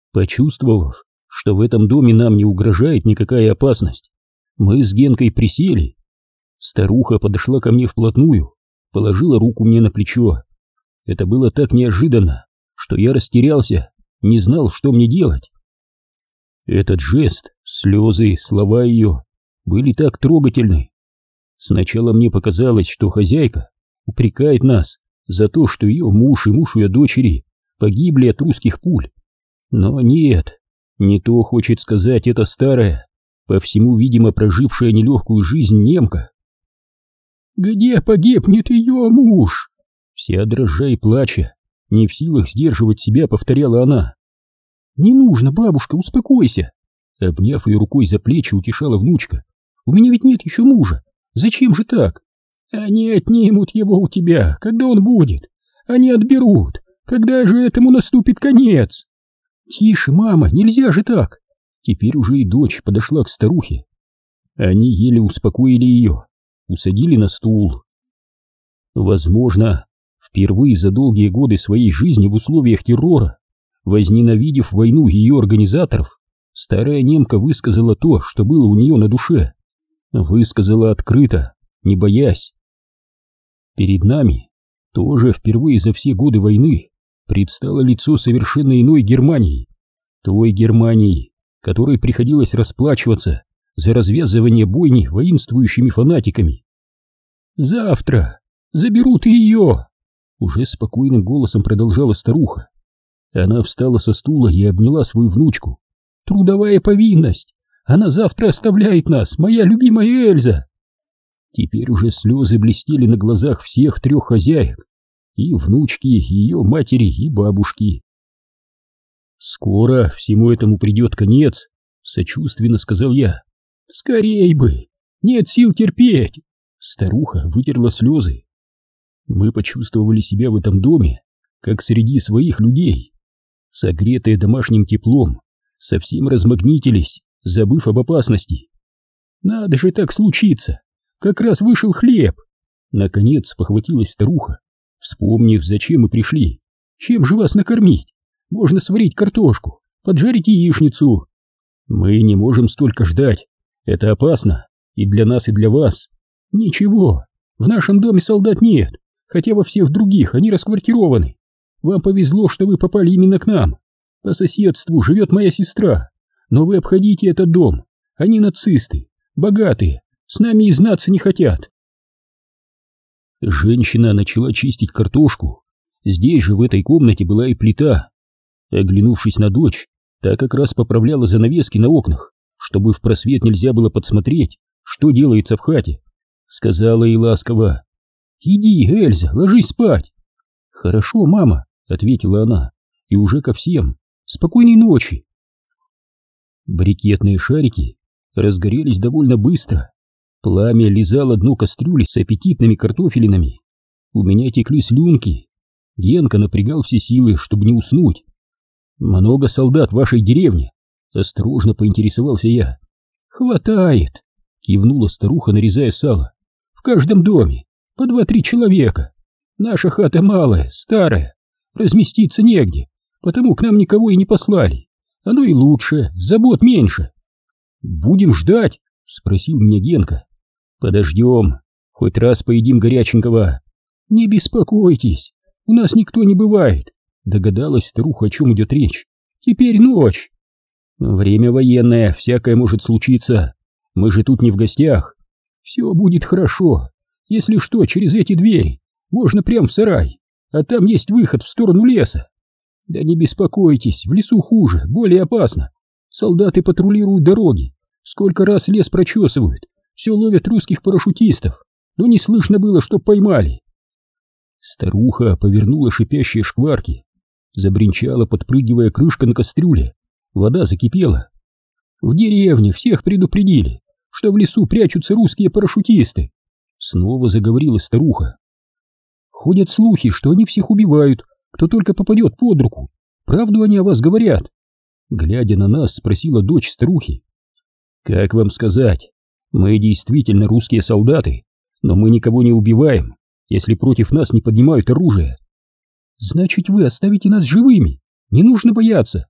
Почувствовав, что в этом доме нам не угрожает никакая опасность, мы с Генкой присели. Старуха подошла ко мне вплотную, положила руку мне на плечо. Это было так неожиданно, что я растерялся, не знал, что мне делать. Этот жест, слезы, слова ее были так трогательны. Сначала мне показалось, что хозяйка упрекает нас за то, что ее муж и муж ее дочери погибли от русских пуль. Но нет, не то хочет сказать эта старая, по всему, видимо, прожившая нелегкую жизнь немка. «Где погибнет ее муж?» Вся дрожа и плача, не в силах сдерживать себя, повторяла она. «Не нужно, бабушка, успокойся!» Обняв ее рукой за плечи, утешала внучка. «У меня ведь нет еще мужа. Зачем же так? Они отнимут его у тебя, когда он будет. Они отберут. Когда же этому наступит конец?» «Тише, мама, нельзя же так!» Теперь уже и дочь подошла к старухе. Они еле успокоили ее, усадили на стул. Возможно, впервые за долгие годы своей жизни в условиях террора, возненавидев войну ее организаторов, старая немка высказала то, что было у нее на душе. Высказала открыто, не боясь. Перед нами тоже впервые за все годы войны предстало лицо совершенно иной Германии. Той Германии, которой приходилось расплачиваться за развязывание бойни воинствующими фанатиками. «Завтра заберут и ее!» Уже спокойным голосом продолжала старуха. Она встала со стула и обняла свою внучку. «Трудовая повинность! Она завтра оставляет нас, моя любимая Эльза!» Теперь уже слезы блестели на глазах всех трех хозяек, и внучки, и ее матери, и бабушки. «Скоро всему этому придет конец», — сочувственно сказал я. «Скорей бы! Нет сил терпеть!» Старуха вытерла слезы. Мы почувствовали себя в этом доме, как среди своих людей. Согретые домашним теплом, совсем размагнитились, забыв об опасности. «Надо же так случиться! Как раз вышел хлеб!» Наконец похватилась старуха, вспомнив, зачем мы пришли. «Чем же вас накормить? Можно сварить картошку, поджарить яичницу». «Мы не можем столько ждать. Это опасно и для нас, и для вас». «Ничего, в нашем доме солдат нет, хотя во всех других они расквартированы. Вам повезло, что вы попали именно к нам. По соседству живет моя сестра, но вы обходите этот дом. Они нацисты, богатые, с нами и знаться не хотят». Женщина начала чистить картошку. Здесь же, в этой комнате, была и плита. Оглянувшись на дочь, та как раз поправляла занавески на окнах, чтобы в просвет нельзя было подсмотреть, что делается в хате. Сказала ей ласково: «Иди, Эльза, ложись спать». «Хорошо, мама», — ответила она, и уже ко всем: «Спокойной ночи». Брикетные шарики разгорелись довольно быстро. Пламя лизало дно кастрюли с аппетитными картофелинами. У меня текли слюнки. Генка напрягал все силы, чтобы не уснуть. «Много солдат в вашей деревне?» — осторожно поинтересовался я. «Хватает», — кивнула старуха, нарезая сало. «В каждом доме по 2-3 человека. Наша хата малая, старая, разместиться негде, потому к нам никого и не послали. Оно и лучше, забот меньше». «Будем ждать?» — спросил меня Генка. «Подождем, хоть раз поедим горяченького». «Не беспокойтесь, у нас никто не бывает», — догадалась старуха, о чем идет речь. «Теперь ночь». «Время военное, всякое может случиться. Мы же тут не в гостях». «Все будет хорошо. Если что, через эти двери можно прямо в сарай, а там есть выход в сторону леса». «Да не беспокойтесь, в лесу хуже, более опасно. Солдаты патрулируют дороги, сколько раз лес прочесывают, все ловят русских парашютистов, но не слышно было, чтоб поймали». Старуха повернула шипящие шкварки, забринчала, подпрыгивая крышка на кастрюле. Вода закипела. «В деревне всех предупредили, что в лесу прячутся русские парашютисты», — снова заговорила старуха. «Ходят слухи, что они всех убивают, кто только попадет под руку. Правду они о вас говорят?» Глядя на нас, спросила дочь старухи. «Как вам сказать? Мы действительно русские солдаты, но мы никого не убиваем, если против нас не поднимают оружие». «Значит, вы оставите нас живыми? Не нужно бояться».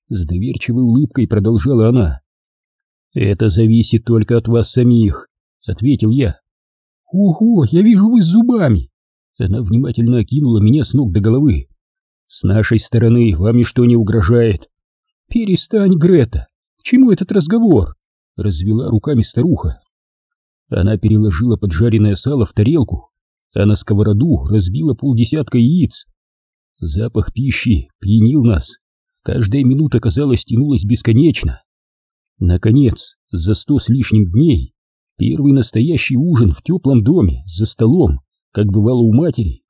С доверчивой улыбкой продолжала она. «Это зависит только от вас самих», — ответил я. «Ого, я вижу, вы с зубами!» Она внимательно окинула меня с ног до головы. «С нашей стороны вам ничто не угрожает». «Перестань, Грета! К чему этот разговор?» — развела руками старуха. Она переложила поджаренное сало в тарелку, а на сковороду разбила полдесятка яиц. Запах пищи пьянил нас. Каждая минута, казалось, тянулась бесконечно. Наконец, за 100 с лишним дней, первый настоящий ужин в теплом доме, за столом, как бывало у матери.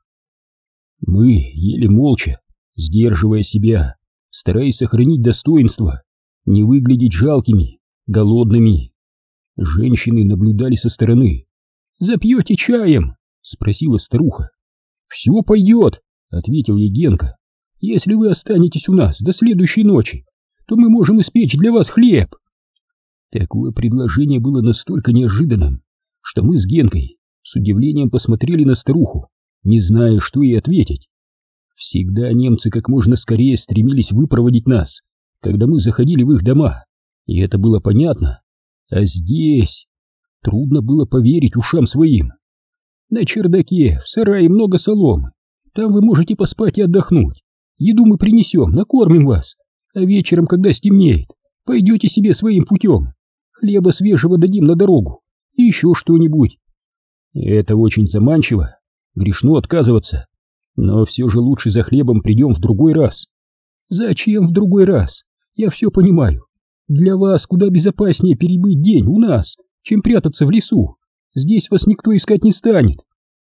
Мы ели молча, сдерживая себя, стараясь сохранить достоинство, не выглядеть жалкими, голодными. Женщины наблюдали со стороны. «Запьете чаем?» — спросила старуха. «Все пойдет», — ответил ей Генка. «Если вы останетесь у нас до следующей ночи, то мы можем испечь для вас хлеб». Такое предложение было настолько неожиданным, что мы с Генкой с удивлением посмотрели на старуху, не зная, что ей ответить. Всегда немцы как можно скорее стремились выпроводить нас, когда мы заходили в их дома, и это было понятно. А здесь трудно было поверить ушам своим. «На чердаке, в сарае много соломы. Там вы можете поспать и отдохнуть. Еду мы принесем, накормим вас. А вечером, когда стемнеет, пойдете себе своим путем. Хлеба свежего дадим на дорогу. И еще что-нибудь». Это очень заманчиво. Грешно отказываться. Но все же лучше за хлебом придем в другой раз. «Зачем в другой раз? Я все понимаю. Для вас куда безопаснее перебыть день у нас, чем прятаться в лесу. Здесь вас никто искать не станет».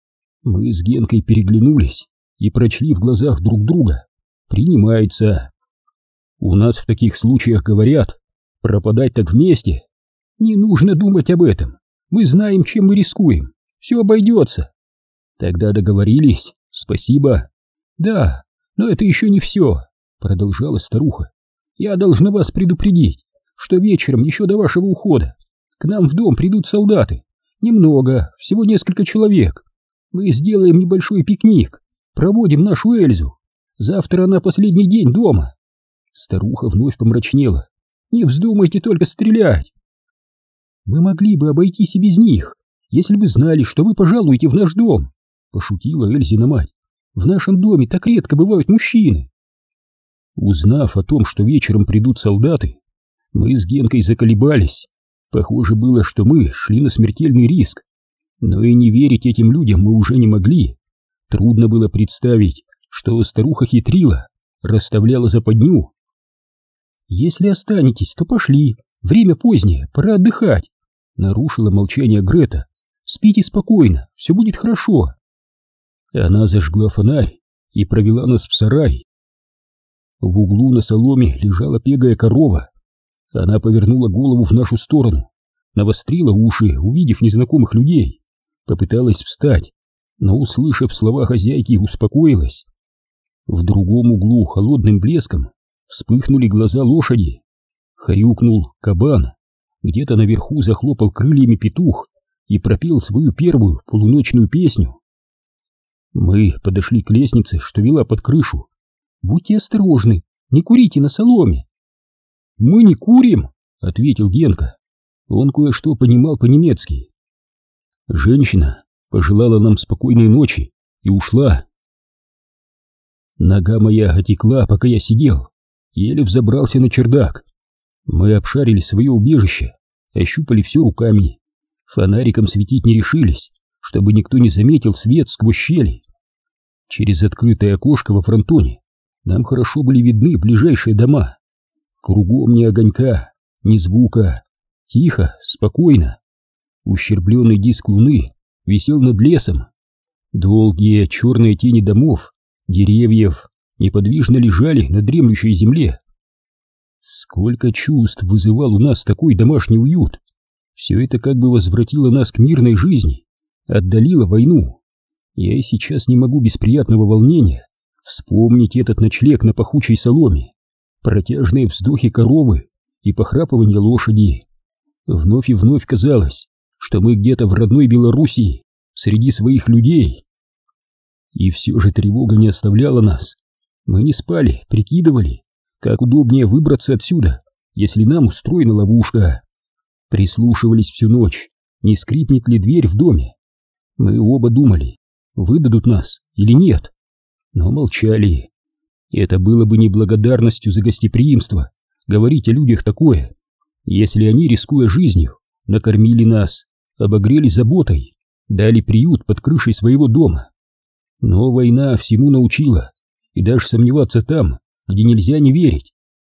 Мы с Генкой переглянулись и прочли в глазах друг друга. Принимается. У нас в таких случаях говорят: пропадать так вместе. Не нужно думать об этом. Мы знаем, чем мы рискуем. Все обойдется. Тогда договорились. Спасибо. Да, но это еще не все, продолжала старуха. Я должна вас предупредить, что вечером, еще до вашего ухода, к нам в дом придут солдаты. Немного, всего несколько человек. Мы сделаем небольшой пикник, проводим нашу Эльзу. Завтра она последний день дома. Старуха вновь помрачнела. Не вздумайте только стрелять. Мы могли бы обойтись и без них, если бы знали, что вы пожалуете в наш дом, пошутила Эльзина мать. В нашем доме так редко бывают мужчины. Узнав о том, что вечером придут солдаты, мы с Генкой заколебались. Похоже было, что мы шли на смертельный риск. Но и не верить этим людям мы уже не могли. Трудно было представить, что старуха хитрила, расставляла западню. «Если останетесь, то пошли. Время позднее, пора отдыхать», — нарушила молчание Грета. «Спите спокойно, все будет хорошо». Она зажгла фонарь и провела нас в сарай. В углу на соломе лежала пегая корова. Она повернула голову в нашу сторону, навострила уши, увидев незнакомых людей, попыталась встать, но, услышав слова хозяйки, успокоилась. В другом углу холодным блеском вспыхнули глаза лошади. Хрюкнул кабан, где-то наверху захлопал крыльями петух и пропел свою первую полуночную песню. Мы подошли к лестнице, что вела под крышу. «Будьте осторожны, не курите на соломе». «Мы не курим», — ответил Генка. Он кое-что понимал по-немецки. Женщина пожелала нам спокойной ночи и ушла. Нога моя отекла, пока я сидел, еле взобрался на чердак. Мы обшарили свое убежище, ощупали все руками. Фонариком светить не решились, чтобы никто не заметил свет сквозь щели. Через открытое окошко во фронтоне нам хорошо были видны ближайшие дома. Кругом ни огонька, ни звука. Тихо, спокойно. Ущербленный диск луны висел над лесом. Долгие черные тени домов, деревьев неподвижно лежали на дремлющей земле. Сколько чувств вызывал у нас такой домашний уют! Все это как бы возвратило нас к мирной жизни, отдалило войну. Я и сейчас не могу без приятного волнения вспомнить этот ночлег на пахучей соломе, протяжные вздохи коровы и похрапывание лошади. Вновь и вновь казалось, что мы где-то в родной Белоруссии, среди своих людей. И все же тревога не оставляла нас. Мы не спали, прикидывали, как удобнее выбраться отсюда, если нам устроена ловушка. Прислушивались всю ночь, не скрипнет ли дверь в доме. Мы оба думали, выдадут нас или нет, но молчали. Это было бы неблагодарностью за гостеприимство говорить о людях такое, если они, рискуя жизнью, накормили нас, обогрели заботой, дали приют под крышей своего дома. Но война всему научила, и даже сомневаться там, где нельзя не верить.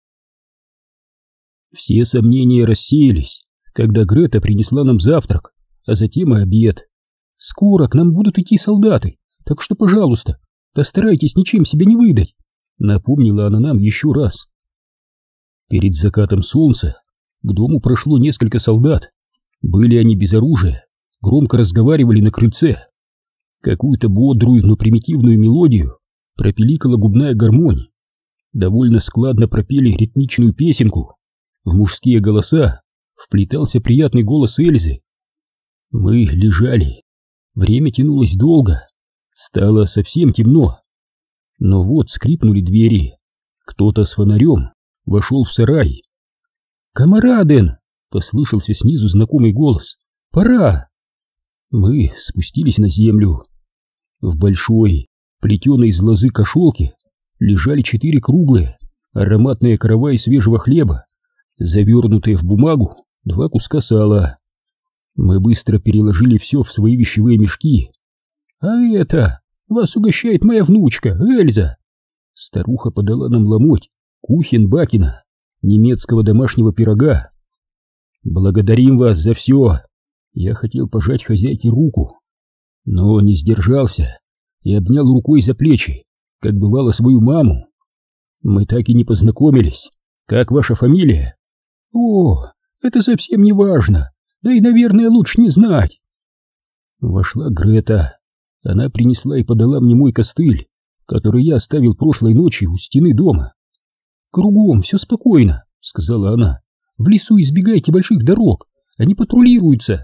Все сомнения рассеялись, когда Грета принесла нам завтрак, а затем и обед. «Скоро к нам будут идти солдаты, так что, пожалуйста, постарайтесь ничем себя не выдать», — напомнила она нам еще раз. Перед закатом солнца к дому прошло несколько солдат. Были они без оружия, громко разговаривали на крыльце. Какую-то бодрую, но примитивную мелодию пропиликала губная гармонь. Довольно складно пропели ритмичную песенку. В мужские голоса вплетался приятный голос Эльзы. Мы лежали. Время тянулось долго. Стало совсем темно. Но вот скрипнули двери. Кто-то с фонарем вошел в сарай. «Камараден!» — послышался снизу знакомый голос. «Пора!» Мы спустились на землю. В большой, плетеной из лозы кошелке лежали 4 круглые, ароматные караваи свежего хлеба, завернутые в бумагу 2 куска сала. Мы быстро переложили все в свои вещевые мешки. «А это, вас угощает моя внучка, Эльза!» Старуха подала нам ломоть Кухенбакена, немецкого домашнего пирога. «Благодарим вас за все!» Я хотел пожать хозяйке руку, но не сдержался и обнял рукой за плечи, как бывало свою маму. «Мы так и не познакомились. Как ваша фамилия?» «О, это совсем не важно, да и, наверное, лучше не знать». Вошла Грета. Она принесла и подала мне мой костыль, который я оставил прошлой ночью у стены дома. «Кругом все спокойно», — сказала она. «В лесу избегайте больших дорог, они патрулируются».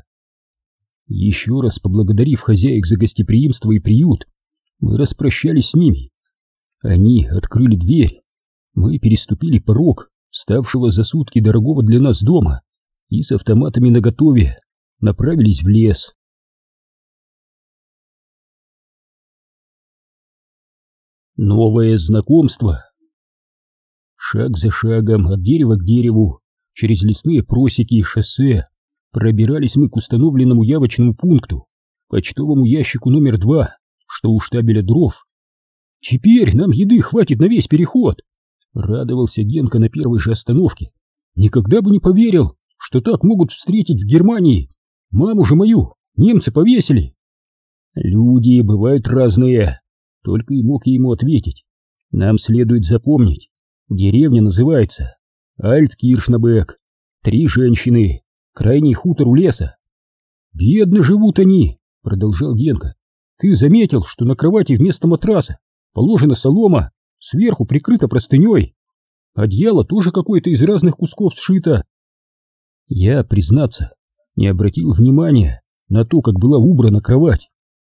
Еще раз поблагодарив хозяек за гостеприимство и приют, мы распрощались с ними. Они открыли дверь. Мы переступили порог ставшего за сутки дорогого для нас дома и с автоматами наготове направились в лес. Новое знакомство. Шаг за шагом, от дерева к дереву, через лесные просеки и шоссе, пробирались мы к установленному явочному пункту, почтовому ящику номер 2, что у штабеля дров. «Теперь нам еды хватит на весь переход», — радовался Генка на первой же остановке. «Никогда бы не поверил, что так могут встретить в Германии. Маму же мою немцы повесили». «Люди бывают разные», — только и мог ему ответить. «Нам следует запомнить, деревня называется Альт-Киршнабек. 3 женщины, крайний хутор у леса». «Бедно живут они», — продолжал Генка. «Ты заметил, что на кровати вместо матраса положена солома, сверху прикрыта простыней? Одеяло тоже какое-то из разных кусков сшито». Я, признаться, не обратил внимания на то, как была убрана кровать.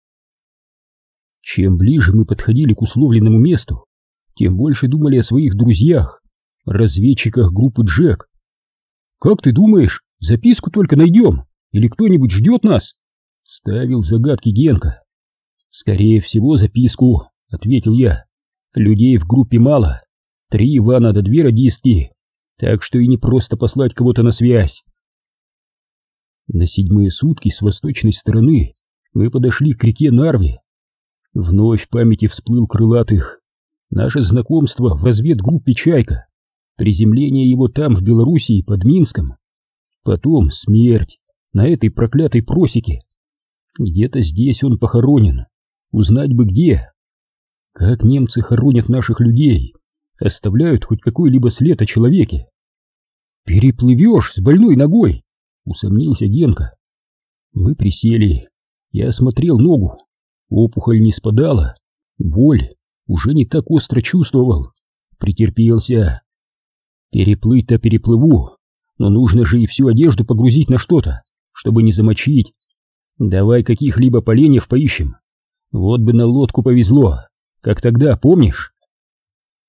Чем ближе мы подходили к условленному месту, тем больше думали о своих друзьях, разведчиках группы Джек. «Как ты думаешь, записку только найдем? Или кто-нибудь ждет нас?» — ставил загадки Генка. «Скорее всего, записку», — ответил я. «Людей в группе мало, 3 Ивана да 2 радистки, так что и не просто послать кого-то на связь». На 7-е сутки с восточной стороны мы подошли к реке Нарве. Вновь в памяти всплыл Крылатых. Наше знакомство в разведгруппе «Чайка», приземление его там, в Белоруссии, под Минском. Потом смерть на этой проклятой просеке. Где-то здесь он похоронен. Узнать бы где. Как немцы хоронят наших людей, оставляют хоть какой-либо след о человеке. «Переплывешь с больной ногой», — усомнился Генка. Мы присели. Я осмотрел ногу. Опухоль не спадала. Боль уже не так остро чувствовал. Претерпелся. Переплыть-то переплыву, но нужно же и всю одежду погрузить на что-то, чтобы не замочить. Давай каких-либо поленьев поищем. Вот бы на лодку повезло, как тогда, помнишь?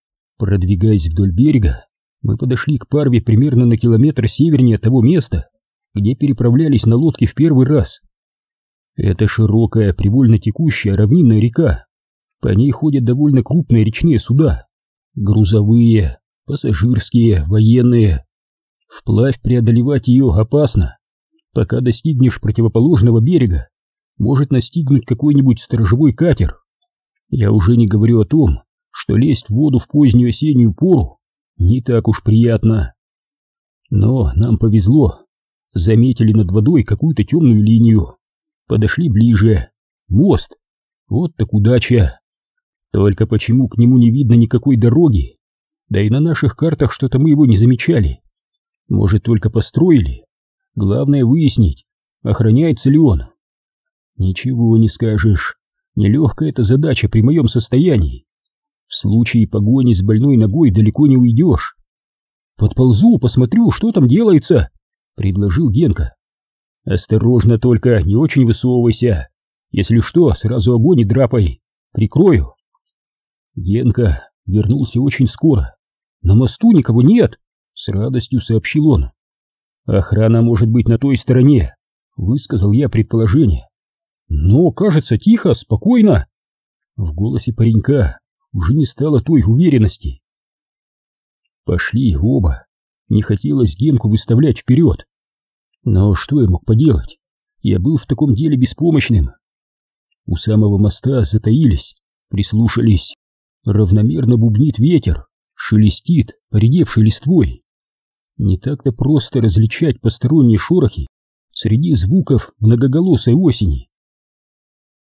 Продвигаясь вдоль берега, мы подошли к Парве примерно на километр севернее того места, где переправлялись на лодке в первый раз. Это широкая, привольно текущая равнинная река. По ней ходят довольно крупные речные суда. Грузовые, пассажирские, военные. Вплавь преодолевать ее опасно. Пока достигнешь противоположного берега, может настигнуть какой-нибудь сторожевой катер. Я уже не говорю о том, что лезть в воду в позднюю осеннюю пору не так уж приятно. Но нам повезло. Заметили над водой какую-то темную линию. Подошли ближе. Мост. Вот так удача. Только почему к нему не видно никакой дороги? Да и на наших картах что-то мы его не замечали. Может, только построили? Главное выяснить, охраняется ли он. Ничего не скажешь. Нелегкая эта задача при моем состоянии. В случае погони с больной ногой далеко не уйдешь. Подползу, посмотрю, что там делается, предложил Генка. Осторожно только, не очень высовывайся. Если что, сразу огонь и драпай. Прикрою. Генка вернулся очень скоро. На мосту никого нет, с радостью сообщил он. Охрана может быть на той стороне, высказал я предположение. Но, кажется, тихо, спокойно. В голосе паренька уже не стало той уверенности. Пошли оба. Не хотелось Генку выставлять вперед. Но что я мог поделать? Я был в таком деле беспомощным. У самого моста затаились, прислушались. Равномерно бубнит ветер, шелестит поредевшей листвой. Не так-то просто различать посторонние шорохи среди звуков многоголосой осени.